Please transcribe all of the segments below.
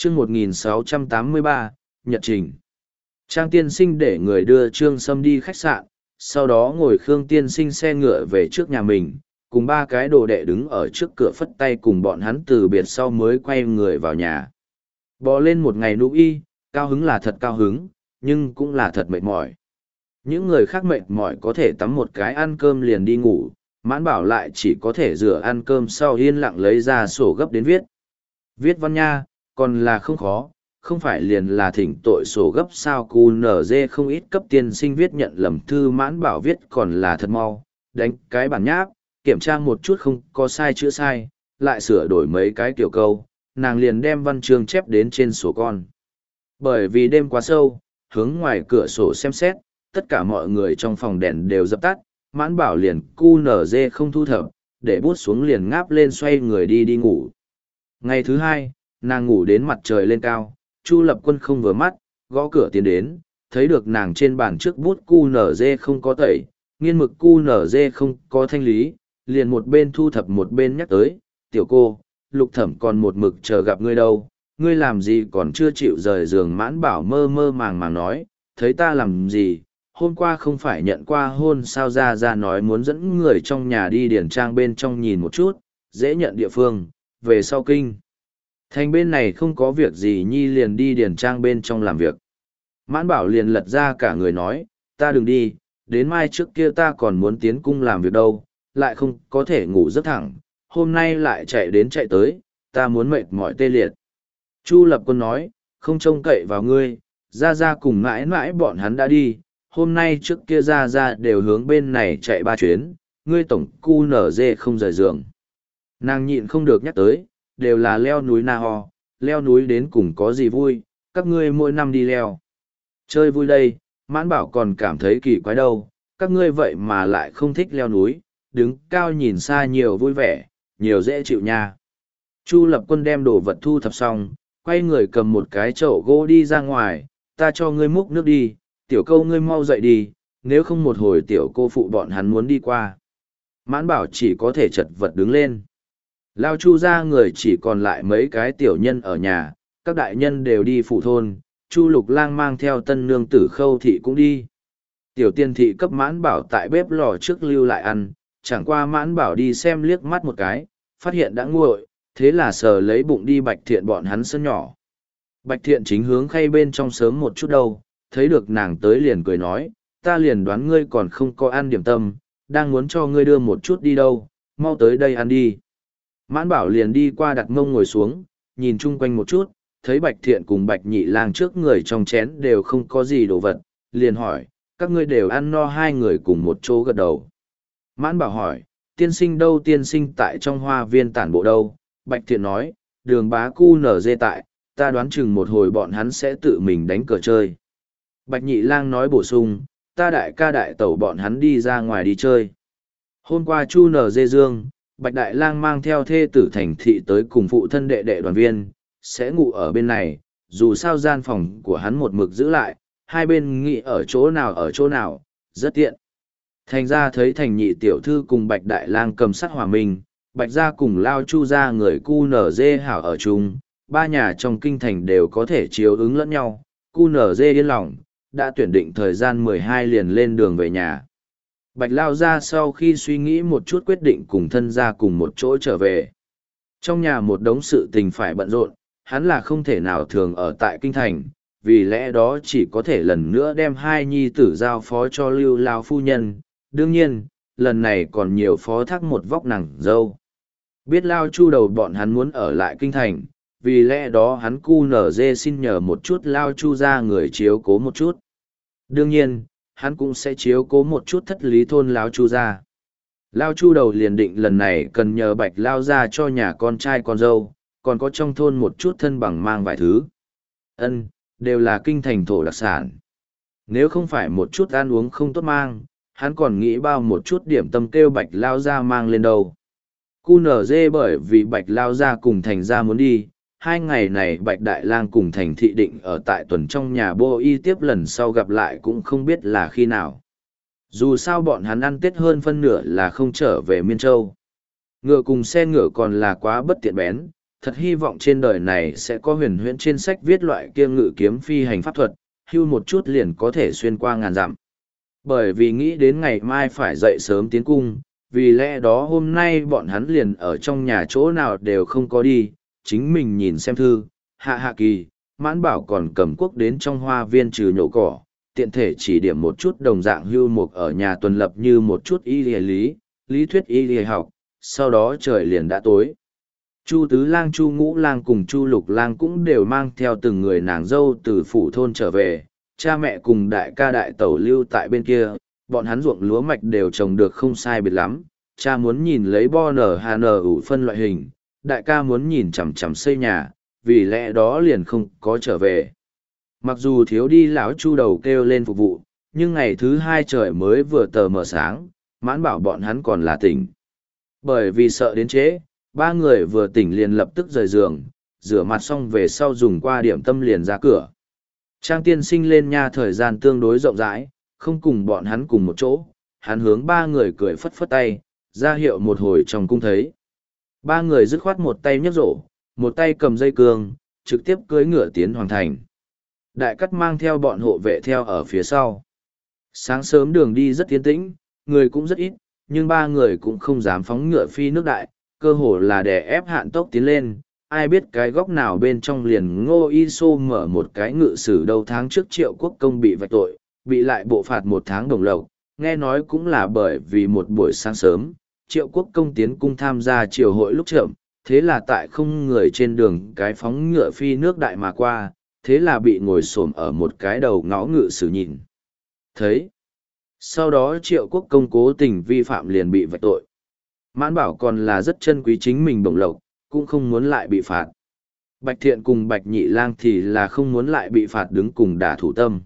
chương 1683, Nhật Trình. Trang tiên sinh để người đưa Trương Sâm đi khách sạn, sau đó ngồi Khương tiên sinh xe ngựa về trước nhà mình, cùng ba cái đồ đệ đứng ở trước cửa phất tay cùng bọn hắn từ biệt sau mới quay người vào nhà. Bò lên một ngày nụ y, cao hứng là thật cao hứng, nhưng cũng là thật mệt mỏi. Những người khác mệt mỏi có thể tắm một cái ăn cơm liền đi ngủ, Mãn Bảo lại chỉ có thể rửa ăn cơm sau yên lặng lấy ra sổ gấp đến viết. Viết văn nha, còn là không khó, không phải liền là thỉnh tội sổ gấp sao QNZ không ít cấp tiên sinh viết nhận lầm thư Mãn Bảo viết còn là thật mau, đánh cái bản nháp, kiểm tra một chút không có sai chữ sai, lại sửa đổi mấy cái kiểu câu, nàng liền đem văn chương chép đến trên sổ con. Bởi vì đêm quá sâu, hướng ngoài cửa sổ xem xét, tất cả mọi người trong phòng đèn đều dập tắt, Mãn Bảo liền QNZ không thu thập, để bút xuống liền ngáp lên xoay người đi ngủ. Ngày thứ hai, nàng ngủ đến mặt trời lên cao, Chu Lập Quân không vừa mắt, gõ cửa tiến đến, thấy được nàng trên bàn trước bút QNZ không có tẩy, nghiên mực QNZ không có thanh lý, liền một bên thu thập một bên nhắc tới, tiểu cô, Lục Thẩm còn một mực chờ gặp ngươi đâu, ngươi làm gì còn chưa chịu rời giường. Mãn Bảo mơ mơ màng màng nói, thấy ta làm gì, hôm qua không phải nhận qua hôn sao ra nói muốn dẫn người trong nhà đi điển trang bên trong nhìn một chút, dễ nhận địa phương, về sau kinh. Thành bên này không có việc gì nhi liền đi điển trang bên trong làm việc. Mãn Bảo liền lật ra cả người nói, ta đừng đi, đến mai trước kia ta còn muốn tiến cung làm việc đâu, lại không có thể ngủ giấc thẳng, hôm nay lại chạy đến chạy tới, ta muốn mệt mỏi tê liệt. Chu Lập Quân nói, không trông cậy vào ngươi, ra cùng mãi mãi bọn hắn đã đi, hôm nay trước kia ra đều hướng bên này chạy 3 chuyến, ngươi tổng QNZ không rời giường. Nàng nhịn không được nhắc tới, đều là leo núi Na Ho, leo núi đến cùng có gì vui, các ngươi mỗi năm đi leo. Chơi vui đây, Mãn Bảo còn cảm thấy kỳ quái đâu, các ngươi vậy mà lại không thích leo núi, đứng cao nhìn xa nhiều vui vẻ, nhiều dễ chịu nha. Chu Lập Quân đem đồ vật thu thập xong, quay người cầm một cái chậu gỗ đi ra ngoài, ta cho ngươi múc nước đi, tiểu câu ngươi mau dậy đi, nếu không một hồi tiểu cô phụ bọn hắn muốn đi qua. Mãn Bảo chỉ có thể chật vật đứng lên. Lao Chu ra người chỉ còn lại mấy cái tiểu nhân ở nhà, các đại nhân đều đi phủ thôn, Chu Lục Lang mang theo tân nương tử Khâu Thị cũng đi. Tiểu tiên thị cấp Mãn Bảo tại bếp lò trước lưu lại ăn, chẳng qua Mãn Bảo đi xem liếc mắt một cái, phát hiện đã nguội, thế là sờ lấy bụng đi Bạch Thiện bọn hắn sân nhỏ. Bạch Thiện chính hướng khay bên trong sớm một chút đâu, thấy được nàng tới liền cười nói, ta liền đoán ngươi còn không có ăn điểm tâm, đang muốn cho ngươi đưa một chút đi đâu, mau tới đây ăn đi. Mãn Bảo liền đi qua đặt mông ngồi xuống, nhìn chung quanh một chút, thấy Bạch Thiện cùng Bạch Nhị Lang trước người trong chén đều không có gì đồ vật, liền hỏi, các ngươi đều ăn no, hai người cùng một chỗ gật đầu. Mãn Bảo hỏi, tiên sinh đâu, tiên sinh tại trong hoa viên tản bộ đâu? Bạch Thiện nói, Đường bá cu nở dê tại, ta đoán chừng một hồi bọn hắn sẽ tự mình đánh cờ chơi. Bạch Nhị Lang nói bổ sung, ta đại ca đại tẩu bọn hắn đi ra ngoài đi chơi. Hôm qua Chu nở dê dương, Bạch Đại Lang mang theo thê tử Thành Thị tới cùng phụ thân đệ đệ đoàn viên, sẽ ngủ ở bên này, dù sao gian phòng của hắn một mực giữ lại, hai bên nghĩ ở chỗ nào, rất tiện. Thành ra thấy Thành Nhị tiểu thư cùng Bạch Đại Lang cầm sắt hòa mình, Bạch gia cùng Lao Chu gia người cu nở dê hảo ở chung, ba nhà trong kinh thành đều có thể chiếu ứng lẫn nhau, cu nở dê yên lòng, đã tuyển định thời gian 12 liền lên đường về nhà. Bạch Lao gia sau khi suy nghĩ một chút quyết định cùng thân gia cùng một chỗ trở về. Trong nhà một đống sự tình phải bận rộn, hắn là không thể nào thường ở tại kinh thành, vì lẽ đó chỉ có thể lần nữa đem hai nhi tử giao phó cho Lưu Lao phu nhân. Đương nhiên, lần này còn nhiều phó thác một vóc nàng dâu. Biết Lao Chu đầu bọn hắn muốn ở lại kinh thành, vì lẽ đó hắn cu nở dê xin nhờ một chút Lao Chu ra người chiếu cố một chút. Đương nhiên, hắn cũng sẽ chiếu cố một chút thất lý thôn Lao Chu ra. Lao Chu đầu liền định lần này cần nhờ Bạch Lao ra cho nhà con trai con dâu, còn có trong thôn một chút thân bằng mang vài thứ. Đều là kinh thành thổ đặc sản. Nếu không phải một chút ăn uống không tốt mang, hắn còn nghĩ bao một chút điểm tâm kêu Bạch Lao ra mang lên đâu. QNZ bởi vì Bạch Lao ra cùng Thành ra muốn đi, 2 ngày này Bạch Đại Lang cùng Thành Thị định ở tại tuần trong nhà Bô Y tiếp lần sau gặp lại cũng không biết là khi nào. Dù sao bọn hắn ăn Tết hơn phân nửa là không trở về Miên Châu. Ngựa cùng xe ngựa còn là quá bất tiện bén, thật hy vọng trên đời này sẽ có huyền huyễn trên sách viết loại kia ngự kiếm phi hành pháp thuật, hưu một chút liền có thể xuyên qua ngàn dặm. Bởi vì nghĩ đến ngày mai phải dậy sớm tiến cung, vì lẽ đó hôm nay bọn hắn liền ở trong nhà chỗ nào đều không có đi, chính mình nhìn xem thư, hạ kỳ, Mãn Bảo còn cầm cuốc đến trong hoa viên trừ nhổ cỏ, tiện thể chỉ điểm một chút đồng dạng hưu mục ở nhà tuần lập như một chút lý thuyết y học, sau đó trời liền đã tối. Chu Tứ Lang, Chu Ngũ Lang cùng Chu Lục Lang cũng đều mang theo từng người nàng dâu từ phủ thôn trở về, cha mẹ cùng đại ca đại tẩu lưu tại bên kia, bọn hắn ruộng lúa mạch đều trồng được không sai biệt lắm, cha muốn nhìn lấy bo nở hà nở ủ phân loại hình, đại ca muốn nhìn chằm chằm xây nhà, vì lẽ đó liền không có trở về. Mặc dù thiếu đi lão Chu đầu kêu lên phục vụ, nhưng ngày thứ hai trời mới vừa tờ mờ sáng, Mãn Bảo bọn hắn còn là tỉnh. Bởi vì sợ đến trễ, ba người vừa tỉnh liền lập tức rời giường, rửa mặt xong về sau dùng qua điểm tâm liền ra cửa. Trang Tiên Sinh lên nha thời gian tương đối rộng rãi, không cùng bọn hắn cùng một chỗ, hắn hướng ba người cười phất phất tay, ra hiệu một hồi trong cung thấy. Ba người dứt khoát một tay nhấc rổ, một tay cầm dây cương, trực tiếp cưỡi ngựa tiến hoàng thành. Đại Cắt mang theo bọn hộ vệ theo ở phía sau. Sáng sớm đường đi rất tiến tĩnh, người cũng rất ít, nhưng ba người cũng không dám phóng ngựa phi nước đại, cơ hồ là đè ép hạn tốc tiến lên. Ai biết cái góc nào bên trong liền Ngô Y Sô mở một cái ngự sử đầu tháng trước Triệu Quốc Công bị vạch tội, bị lại bộ phạt 1 tháng đồng lộc, nghe nói cũng là bởi vì một buổi sáng sớm, Triệu Quốc Công tiến cung tham gia triều hội lúc chậm, thế là tại không người trên đường cái phóng ngựa phi nước đại mà qua, thế là bị ngồi xổm ở một cái đầu ngõ ngự sử nhìn. Thấy. Sau đó Triệu Quốc Công cố tình vi phạm liền bị vạch tội. Mãn Bảo còn là rất chân quý chính mình bổng lộc, cũng không muốn lại bị phạt. Bạch Thiện cùng Bạch Nhị Lang thì là không muốn lại bị phạt đứng cùng đả thủ tâm.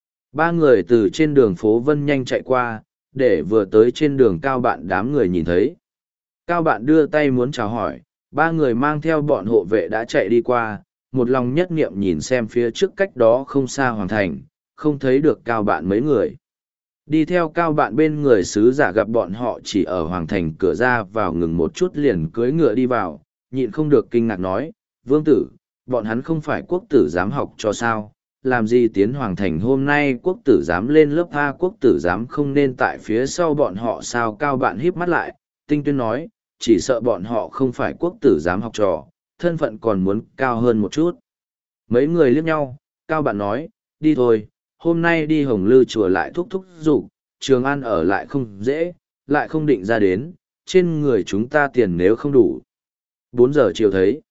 Ba người từ trên đường phố Vân nhanh chạy qua, để vừa tới trên đường Cao Bạn đám người nhìn thấy. Cao Bạn đưa tay muốn chào hỏi, ba người mang theo bọn hộ vệ đã chạy đi qua, một lòng nhất niệm nhìn xem phía trước cách đó không xa hoàng thành, không thấy được Cao Bạn mấy người. Đi theo Cao Bạn bên người sứ giả gặp bọn họ chỉ ở hoàng thành cửa ra vào ngừng một chút liền cưỡi ngựa đi vào, nhịn không được kinh ngạc nói, vương tử, bọn hắn không phải quốc tử giám học cho sao, làm gì tiến hoàng thành hôm nay quốc tử giám lên lớp A, quốc tử giám không nên tại phía sau bọn họ sao. Cao Bạn híp mắt lại, tinh tuyên nói, chỉ sợ bọn họ không phải quốc tử giám học trò, thân phận còn muốn cao hơn một chút. Mấy người liếc nhau, Cao Bạn nói, đi thôi, hôm nay đi Hồng Lư chùa lại thúc giục, Trường An ở lại không dễ, lại không định ra đến, trên người chúng ta tiền nếu không đủ. 4 giờ chiều thấy.